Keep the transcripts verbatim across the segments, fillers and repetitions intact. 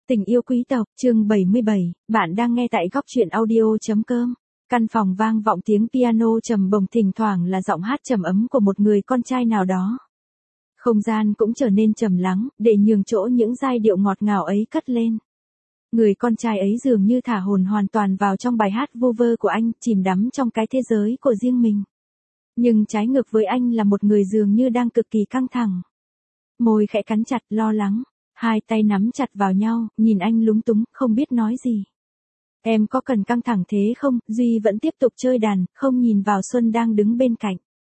Tình yêu quý tộc, chương bảy mươi bảy, bạn đang nghe tại góc truyện audio.com. Căn phòng vang vọng tiếng piano trầm bổng, thỉnh thoảng là giọng hát trầm ấm của một người con trai nào đó. Không gian cũng trở nên trầm lắng, để nhường chỗ những giai điệu ngọt ngào ấy cất lên. Người con trai ấy dường như thả hồn hoàn toàn vào trong bài hát vô vơ của anh, chìm đắm trong cái thế giới của riêng mình. Nhưng trái ngược với anh là một người dường như đang cực kỳ căng thẳng. Môi khẽ cắn chặt, lo lắng. Hai tay nắm chặt vào nhau, nhìn anh lúng túng, không biết nói gì. Em có cần căng thẳng thế không? Duy vẫn tiếp tục chơi đàn, không nhìn vào Xuân đang đứng bên cạnh.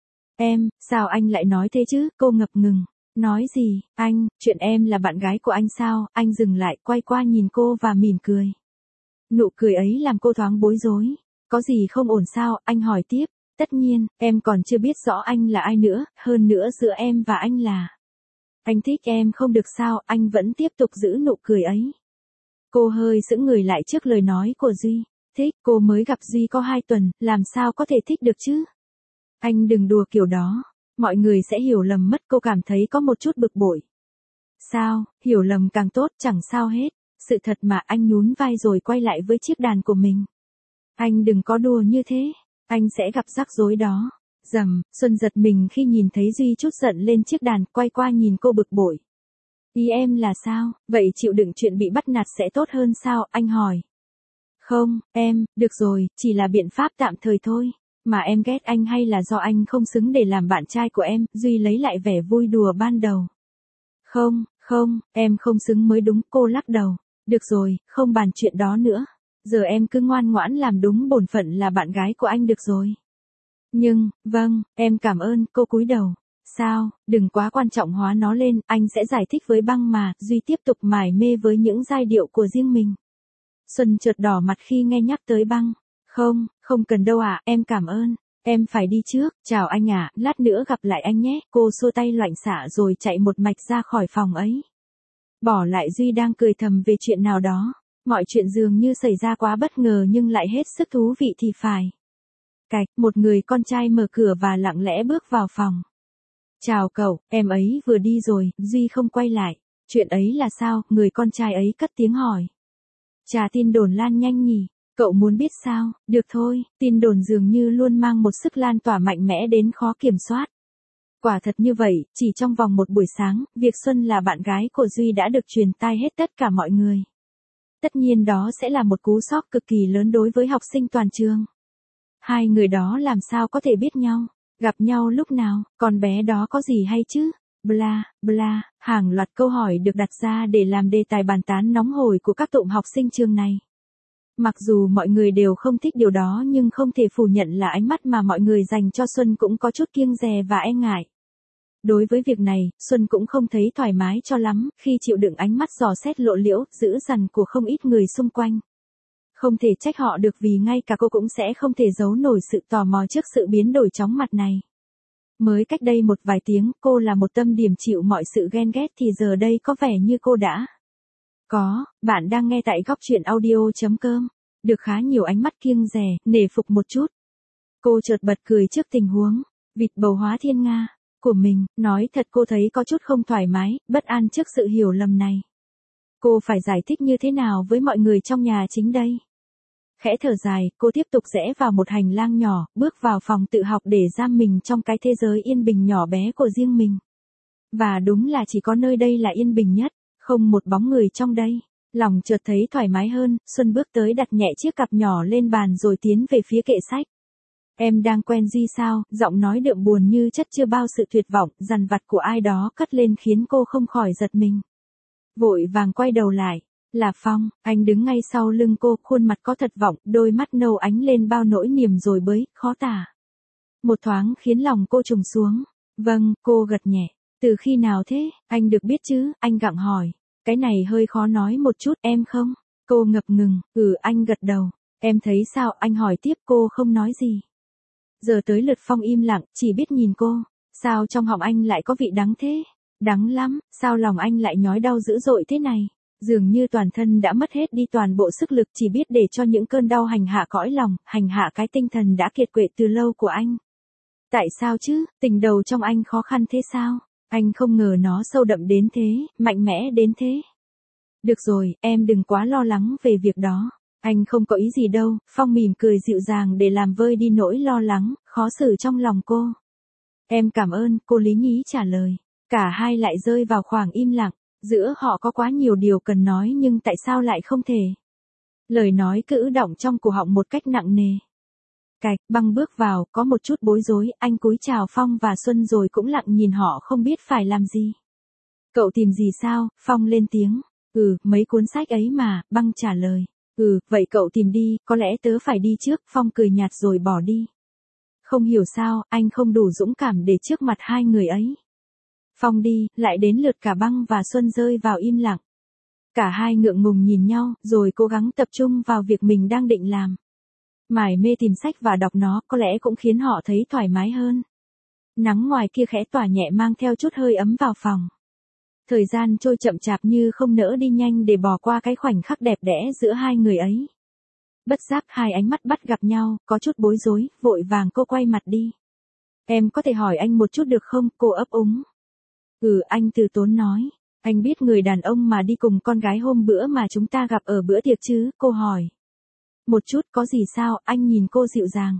Em, sao anh lại nói thế chứ? Cô ngập ngừng. Nói gì? Anh, chuyện em là bạn gái của anh sao? Anh dừng lại, quay qua nhìn cô và mỉm cười. Nụ cười ấy làm cô thoáng bối rối. Có gì không ổn sao? Anh hỏi tiếp. Tất nhiên, em còn chưa biết rõ anh là ai nữa, hơn nữa giữa em và anh là... Anh thích em không được sao? Anh vẫn tiếp tục giữ nụ cười ấy. Cô hơi sững người lại trước lời nói của Duy. Thích, cô mới gặp Duy có hai tuần, làm sao có thể thích được chứ? Anh đừng đùa kiểu đó, mọi người sẽ hiểu lầm mất. Cô cảm thấy có một chút bực bội. Sao, hiểu lầm càng tốt, chẳng sao hết. Sự thật mà. Anh nhún vai rồi quay lại với chiếc đàn của mình. Anh đừng có đùa như thế, anh sẽ gặp rắc rối đó. Rầm, Xuân giật mình khi nhìn thấy Duy trút giận lên chiếc đàn, quay qua nhìn cô bực bội. Ý em là sao? Vậy chịu đựng chuyện bị bắt nạt sẽ tốt hơn sao? Anh hỏi. Không, em, được rồi, chỉ là biện pháp tạm thời thôi. Mà em ghét anh hay là do anh không xứng để làm bạn trai của em? Duy lấy lại vẻ vui đùa ban đầu. Không, không, em không xứng mới đúng. Cô lắc đầu. Được rồi, không bàn chuyện đó nữa. Giờ em cứ ngoan ngoãn làm đúng bổn phận là bạn gái của anh được rồi. Nhưng, vâng, em cảm ơn. Cô cúi đầu. Sao, đừng quá quan trọng hóa nó lên, anh sẽ giải thích với Băng mà. Duy tiếp tục mải mê với những giai điệu của riêng mình. Xuân chợt đỏ mặt khi nghe nhắc tới Băng. Không, không cần đâu ạ, à, em cảm ơn. Em phải đi trước, chào anh ạ, à, lát nữa gặp lại anh nhé. Cô xua tay loạnh xạ rồi chạy một mạch ra khỏi phòng ấy. Bỏ lại Duy đang cười thầm về chuyện nào đó. Mọi chuyện dường như xảy ra quá bất ngờ nhưng lại hết sức thú vị thì phải. Cạch, một người con trai mở cửa và lặng lẽ bước vào phòng. Chào cậu, em ấy vừa đi rồi. Duy không quay lại. Chuyện ấy là sao? Người con trai ấy cất tiếng hỏi. Chà, tin đồn lan nhanh nhỉ. Cậu muốn biết sao? Được thôi, tin đồn dường như luôn mang một sức lan tỏa mạnh mẽ đến khó kiểm soát. Quả thật như vậy, chỉ trong vòng một buổi sáng, việc Xuân là bạn gái của Duy đã được truyền tai hết tất cả mọi người. Tất nhiên đó sẽ là một cú sốc cực kỳ lớn đối với học sinh toàn trường. Hai người đó làm sao có thể biết nhau? Gặp nhau lúc nào? Con bé đó có gì hay chứ? Bla, bla, hàng loạt câu hỏi được đặt ra để làm đề tài bàn tán nóng hổi của các tụm học sinh trường này. Mặc dù mọi người đều không thích điều đó nhưng không thể phủ nhận là ánh mắt mà mọi người dành cho Xuân cũng có chút kiêng dè và e ngại. Đối với việc này, Xuân cũng không thấy thoải mái cho lắm khi chịu đựng ánh mắt dò xét lộ liễu, dữ dằn của không ít người xung quanh. Không thể trách họ được vì ngay cả cô cũng sẽ không thể giấu nổi sự tò mò trước sự biến đổi chóng mặt này. Mới cách đây một vài tiếng, cô là một tâm điểm chịu mọi sự ghen ghét thì giờ đây có vẻ như cô đã. Có, bạn đang nghe tại góc truyện audio.com. Được khá nhiều ánh mắt kiêng dè, nể phục một chút. Cô chợt bật cười trước tình huống, vịt bầu hóa thiên nga, của mình. Nói thật cô thấy có chút không thoải mái, bất an trước sự hiểu lầm này. Cô phải giải thích như thế nào với mọi người trong nhà chính đây? Khẽ thở dài, cô tiếp tục rẽ vào một hành lang nhỏ, bước vào phòng tự học để giam mình trong cái thế giới yên bình nhỏ bé của riêng mình. Và đúng là chỉ có nơi đây là yên bình nhất, không một bóng người trong đây. Lòng chợt thấy thoải mái hơn, Xuân bước tới đặt nhẹ chiếc cặp nhỏ lên bàn rồi tiến về phía kệ sách. Em đang quen Duy sao? Giọng nói đượm buồn như chất chứa bao sự tuyệt vọng, dằn vặt của ai đó cất lên khiến cô không khỏi giật mình. Vội vàng quay đầu lại. Là Phong, anh đứng ngay sau lưng cô, khuôn mặt có thật vọng, đôi mắt nâu ánh lên bao nỗi niềm rồi bới, khó tả. Một thoáng khiến lòng cô trùng xuống. Vâng, cô gật nhẹ. Từ khi nào thế? Anh được biết chứ? Anh gặng hỏi. Cái này hơi khó nói một chút, em không? Cô ngập ngừng. Ừ, anh gật đầu. Em thấy sao? Anh hỏi tiếp. Cô không nói gì. Giờ tới lượt Phong im lặng, chỉ biết nhìn cô. Sao trong họng anh lại có vị đắng thế? Đắng lắm. Sao lòng anh lại nhói đau dữ dội thế này? Dường như toàn thân đã mất hết đi toàn bộ sức lực, chỉ biết để cho những cơn đau hành hạ cõi lòng, hành hạ cái tinh thần đã kiệt quệ từ lâu của anh. Tại sao chứ? Tình đầu trong anh khó khăn thế sao? Anh không ngờ nó sâu đậm đến thế, mạnh mẽ đến thế. Được rồi, em đừng quá lo lắng về việc đó. Anh không có ý gì đâu, Phong mỉm cười dịu dàng để làm vơi đi nỗi lo lắng, khó xử trong lòng cô. Em cảm ơn, cô Lý Nhí trả lời. Cả hai lại rơi vào khoảng im lặng, giữa họ có quá nhiều điều cần nói nhưng tại sao lại không thể. Lời nói cứ ứ đọng trong cổ họng một cách nặng nề. Cạch, Băng bước vào, có một chút bối rối, anh cúi chào Phong và Xuân rồi cũng lặng nhìn họ không biết phải làm gì. Cậu tìm gì sao? Phong lên tiếng. Ừ, mấy cuốn sách ấy mà, Băng trả lời. Ừ, vậy cậu tìm đi, có lẽ tớ phải đi trước, Phong cười nhạt rồi bỏ đi. Không hiểu sao, anh không đủ dũng cảm để trước mặt hai người ấy. Phong đi, lại đến lượt cả Băng và Xuân rơi vào im lặng. Cả hai ngượng ngùng nhìn nhau, rồi cố gắng tập trung vào việc mình đang định làm. Mải mê tìm sách và đọc nó có lẽ cũng khiến họ thấy thoải mái hơn. Nắng ngoài kia khẽ tỏa nhẹ mang theo chút hơi ấm vào phòng. Thời gian trôi chậm chạp như không nỡ đi nhanh để bỏ qua cái khoảnh khắc đẹp đẽ giữa hai người ấy. Bất giác hai ánh mắt bắt gặp nhau, có chút bối rối, vội vàng cô quay mặt đi. Em có thể hỏi anh một chút được không? Cô ấp úng. Ừ, anh từ tốn nói. Anh biết người đàn ông mà đi cùng con gái hôm bữa mà chúng ta gặp ở bữa tiệc chứ? Cô hỏi. Một chút, có gì sao? Anh nhìn cô dịu dàng.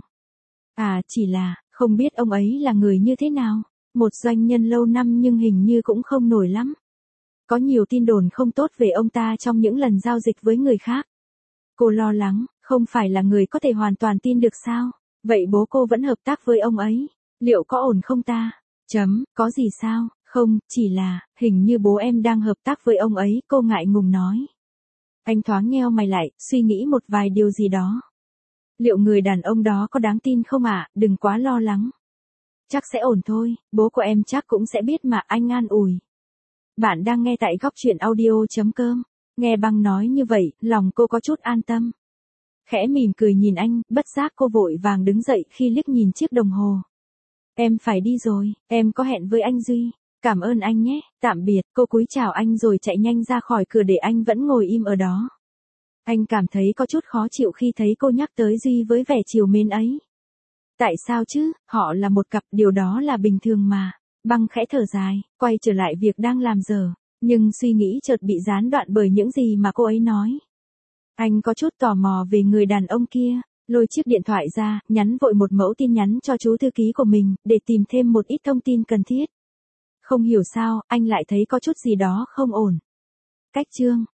À, chỉ là, không biết ông ấy là người như thế nào. Một doanh nhân lâu năm nhưng hình như cũng không nổi lắm. Có nhiều tin đồn không tốt về ông ta trong những lần giao dịch với người khác. Cô lo lắng, không phải là người có thể hoàn toàn tin được sao? Vậy bố cô vẫn hợp tác với ông ấy. Liệu có ổn không ta? Chấm, có gì sao? Không, chỉ là, hình như bố em đang hợp tác với ông ấy, cô ngại ngùng nói. Anh thoáng nheo mày lại, suy nghĩ một vài điều gì đó. Liệu người đàn ông đó có đáng tin không ạ? À? Đừng quá lo lắng. Chắc sẽ ổn thôi, bố của em chắc cũng sẽ biết mà, anh an ủi. Bạn đang nghe tại góc truyện audio.com. Nghe Băng nói như vậy, lòng cô có chút an tâm. Khẽ mỉm cười nhìn anh, bất giác cô vội vàng đứng dậy khi liếc nhìn chiếc đồng hồ. Em phải đi rồi, em có hẹn với anh Duy. Cảm ơn anh nhé, tạm biệt, cô cúi chào anh rồi chạy nhanh ra khỏi cửa để anh vẫn ngồi im ở đó. Anh cảm thấy có chút khó chịu khi thấy cô nhắc tới Duy với vẻ trìu mến ấy. Tại sao chứ, họ là một cặp, điều đó là bình thường mà. Băng khẽ thở dài, quay trở lại việc đang làm giờ, nhưng suy nghĩ chợt bị gián đoạn bởi những gì mà cô ấy nói. Anh có chút tò mò về người đàn ông kia, lôi chiếc điện thoại ra, nhắn vội một mẫu tin nhắn cho chú thư ký của mình, để tìm thêm một ít thông tin cần thiết. Không hiểu sao, anh lại thấy có chút gì đó không ổn. Cách chương